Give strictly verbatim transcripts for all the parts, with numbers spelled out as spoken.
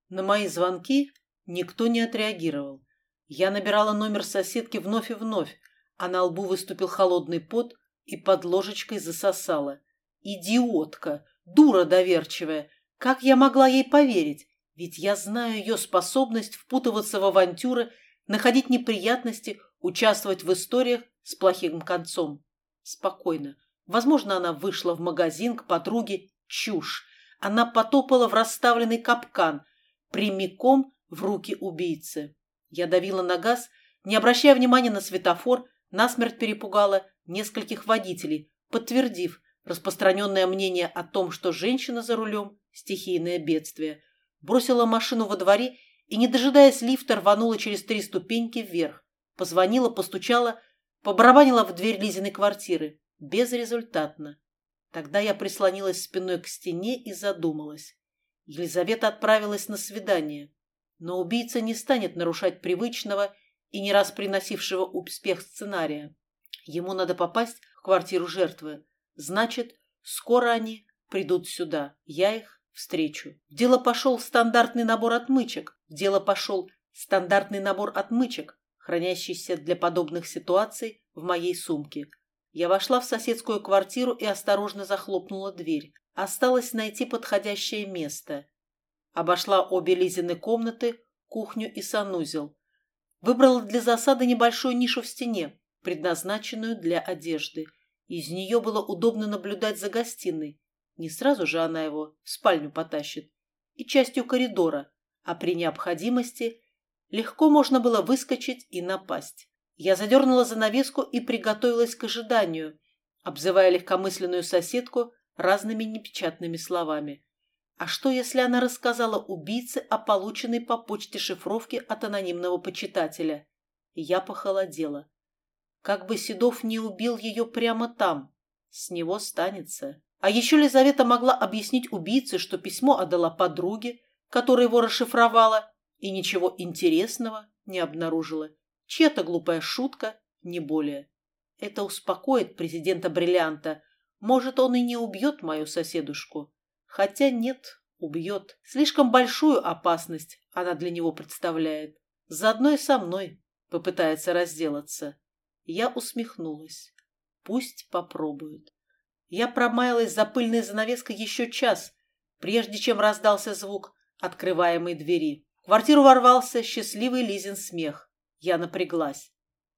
На мои звонки никто не отреагировал. Я набирала номер соседки вновь и вновь, а на лбу выступил холодный пот и под ложечкой засосала. Идиотка, дура доверчивая. Как я могла ей поверить? Ведь я знаю ее способность впутываться в авантюры, находить неприятности, участвовать в историях с плохим концом. Спокойно. Возможно, она вышла в магазин к подруге. Чушь. Она потопала в расставленный капкан, прямиком в руки убийцы. Я давила на газ, не обращая внимания на светофор, насмерть перепугала нескольких водителей, подтвердив распространенное мнение о том, что женщина за рулем – стихийное бедствие. Бросила машину во дворе и, не дожидаясь лифта, рванула через три ступеньки вверх. Позвонила, постучала, побарабанила в дверь Лизиной квартиры. Безрезультатно. Тогда я прислонилась спиной к стене и задумалась. Елизавета отправилась на свидание. Но убийца не станет нарушать привычного и не раз приносившего успех сценария. Ему надо попасть в квартиру жертвы. Значит, скоро они придут сюда. Я их встречу. В дело пошел стандартный набор отмычек. В дело пошел стандартный набор отмычек, хранящийся для подобных ситуаций в моей сумке. Я вошла в соседскую квартиру и осторожно захлопнула дверь. Осталось найти подходящее место. Обошла обе Лизины комнаты, кухню и санузел. Выбрала для засады небольшую нишу в стене, предназначенную для одежды. Из нее было удобно наблюдать за гостиной. Не сразу же она его в спальню потащит. И частью коридора, а при необходимости легко можно было выскочить и напасть. Я задернула занавеску и приготовилась к ожиданию, обзывая легкомысленную соседку разными непечатными словами. А что, если она рассказала убийце о полученной по почте шифровке от анонимного почитателя? Я похолодела. Как бы Седов не убил ее прямо там, с него станется. А еще Лизавета могла объяснить убийце, что письмо отдала подруге, которая его расшифровала, и ничего интересного не обнаружила. Чья-то глупая шутка, не более. Это успокоит президента Бриллианта. Может, он и не убьет мою соседушку. Хотя нет, убьет. Слишком большую опасность она для него представляет. Заодно и со мной попытается разделаться. Я усмехнулась. Пусть попробует. Я промаялась за пыльной занавеской еще час, прежде чем раздался звук открываемой двери. В квартиру ворвался счастливый Лизин смех. Я напряглась.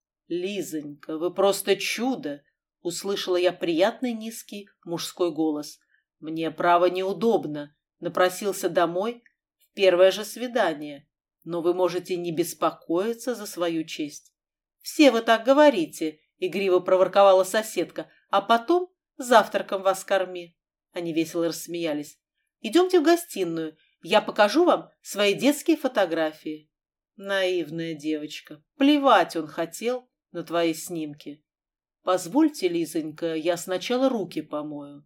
«Лизонька, вы просто чудо!» — услышала я приятный низкий мужской голос. «Мне, право, неудобно. Напросился домой в первое же свидание. Но вы можете не беспокоиться за свою честь». «Все вы так говорите», — игриво проворковала соседка. «А потом завтраком вас корми». Они весело рассмеялись. «Идемте в гостиную. Я покажу вам свои детские фотографии». Наивная девочка. Плевать он хотел на твои снимки. Позвольте, Лизонька, я сначала руки помою.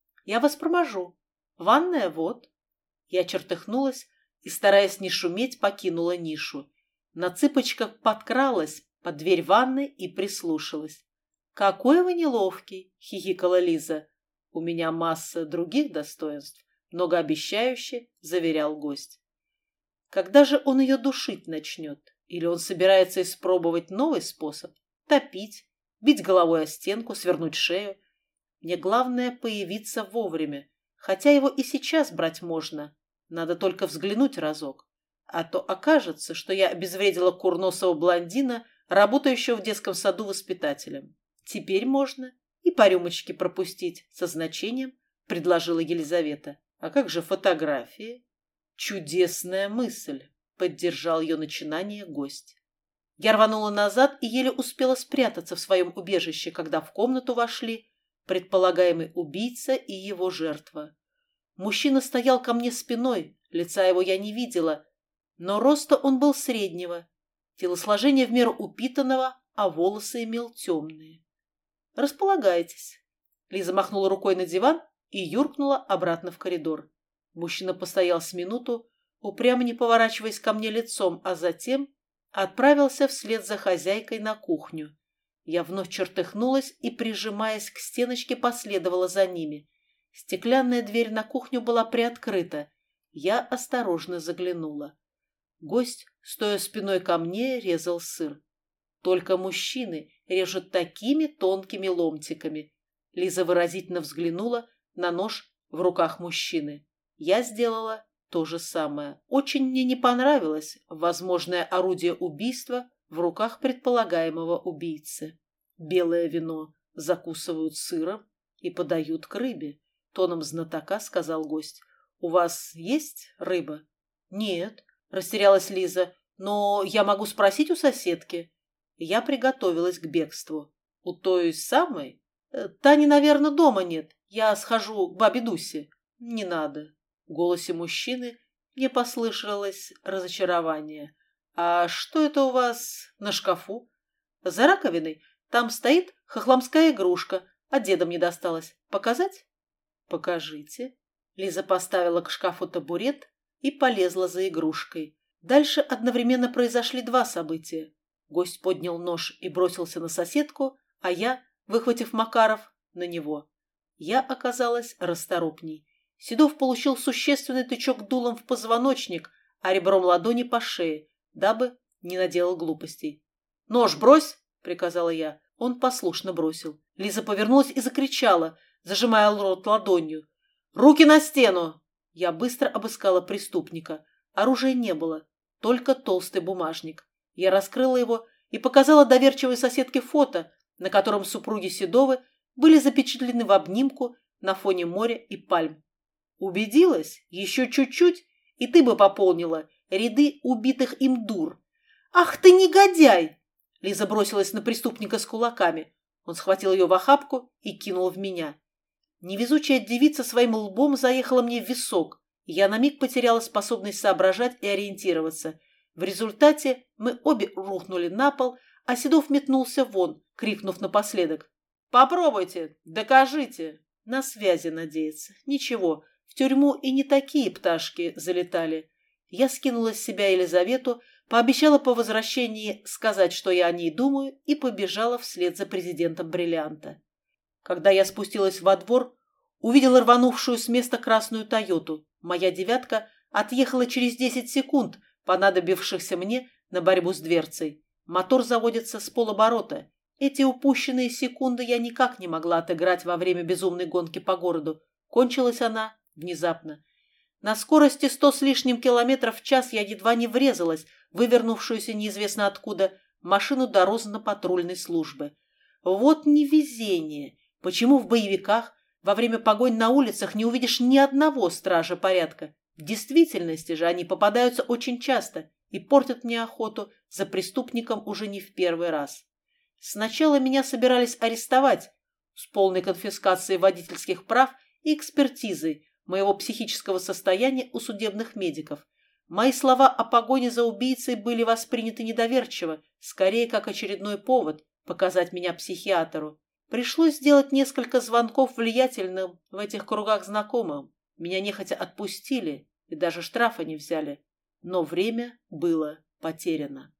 Я вас проможу. Ванная вот. Я чертыхнулась и, стараясь не шуметь, покинула нишу. На цыпочках подкралась под дверь ванны и прислушалась. «Какой вы неловкий!» — хихикала Лиза. «У меня масса других достоинств», — многообещающе заверял гость. Когда же он ее душить начнет? Или он собирается испробовать новый способ? Топить, бить головой о стенку, свернуть шею? Мне главное появиться вовремя, хотя его и сейчас брать можно. Надо только взглянуть разок. А то окажется, что я обезвредила курносого блондина, работающего в детском саду воспитателем. Теперь можно и по рюмочке пропустить, со значением предложила Елизавета. А как же фотографии? «Чудесная мысль!» — поддержал ее начинание гость. Я рванула назад и еле успела спрятаться в своем убежище, когда в комнату вошли предполагаемый убийца и его жертва. Мужчина стоял ко мне спиной, лица его я не видела, но роста он был среднего, телосложение в меру упитанного, а волосы имел темные. «Располагайтесь». Лиза махнула рукой на диван и юркнула обратно в коридор. Мужчина постоял с минуту, упрямо не поворачиваясь ко мне лицом, а затем отправился вслед за хозяйкой на кухню. Я вновь чертыхнулась и, прижимаясь к стеночке, последовала за ними. Стеклянная дверь на кухню была приоткрыта. Я осторожно заглянула. Гость, стоя спиной ко мне, резал сыр. Только мужчины режут такими тонкими ломтиками. Лиза выразительно взглянула на нож в руках мужчины. Я сделала то же самое. Очень мне не понравилось возможное орудие убийства в руках предполагаемого убийцы. Белое вино закусывают сыром и подают к рыбе, тоном знатока сказал гость. «У вас есть рыба?» «Нет», — растерялась Лиза, «но я могу спросить у соседки». Я приготовилась к бегству. «У той самой?» «Тани, наверное, дома нет. Я схожу к бабе Дусе». «Не надо». В голосе мужчины мне послышалось разочарование. «А что это у вас на шкафу?» «За раковиной. Там стоит хохломская игрушка, а дедом не досталось. Показать?» «Покажите». Лиза поставила к шкафу табурет и полезла за игрушкой. Дальше одновременно произошли два события. Гость поднял нож и бросился на соседку, а я, выхватив Макаров, на него. Я оказалась расторопней. Седов получил существенный тычок дулом в позвоночник, а ребром ладони по шее, дабы не наделал глупостей. «Нож брось!» — приказала я. Он послушно бросил. Лиза повернулась и закричала, зажимая рот ладонью. «Руки на стену!» Я быстро обыскала преступника. Оружия не было, только толстый бумажник. Я раскрыла его и показала доверчивой соседке фото, на котором супруги Седовы были запечатлены в обнимку на фоне моря и пальм. «Убедилась? Еще чуть-чуть, и ты бы пополнила ряды убитых им дур». «Ах ты негодяй!» Лиза бросилась на преступника с кулаками. Он схватил ее в охапку и кинул в меня. Невезучая девица своим лбом заехала мне в висок, и я на миг потеряла способность соображать и ориентироваться. В результате мы обе рухнули на пол, а Седов метнулся вон, крикнув напоследок. «Попробуйте, докажите!» На связи надеяться. Ничего, в тюрьму и не такие пташки залетали. Я скинула с себя Елизавету, пообещала по возвращении сказать, что я о ней думаю, и побежала вслед за президентом Бриллианта. Когда я спустилась во двор, увидела рванувшую с места красную «Тойоту». Моя «девятка» отъехала через десять секунд, понадобившихся мне на борьбу с дверцей. Мотор заводится с полоборота. Эти упущенные секунды я никак не могла отыграть во время безумной гонки по городу. Кончилась она внезапно. На скорости сто с лишним километров в час я едва не врезалась, вывернувшуюся неизвестно откуда, машину дорожно-патрульной службы. Вот невезение! Почему в боевиках во время погонь на улицах не увидишь ни одного стража порядка? В действительности же они попадаются очень часто и портят мне охоту за преступником уже не в первый раз. Сначала меня собирались арестовать с полной конфискацией водительских прав и экспертизой моего психического состояния у судебных медиков. Мои слова о погоне за убийцей были восприняты недоверчиво, скорее как очередной повод показать меня психиатру. Пришлось сделать несколько звонков влиятельным в этих кругах знакомым. Меня нехотя отпустили и даже штрафа не взяли. Но время было потеряно.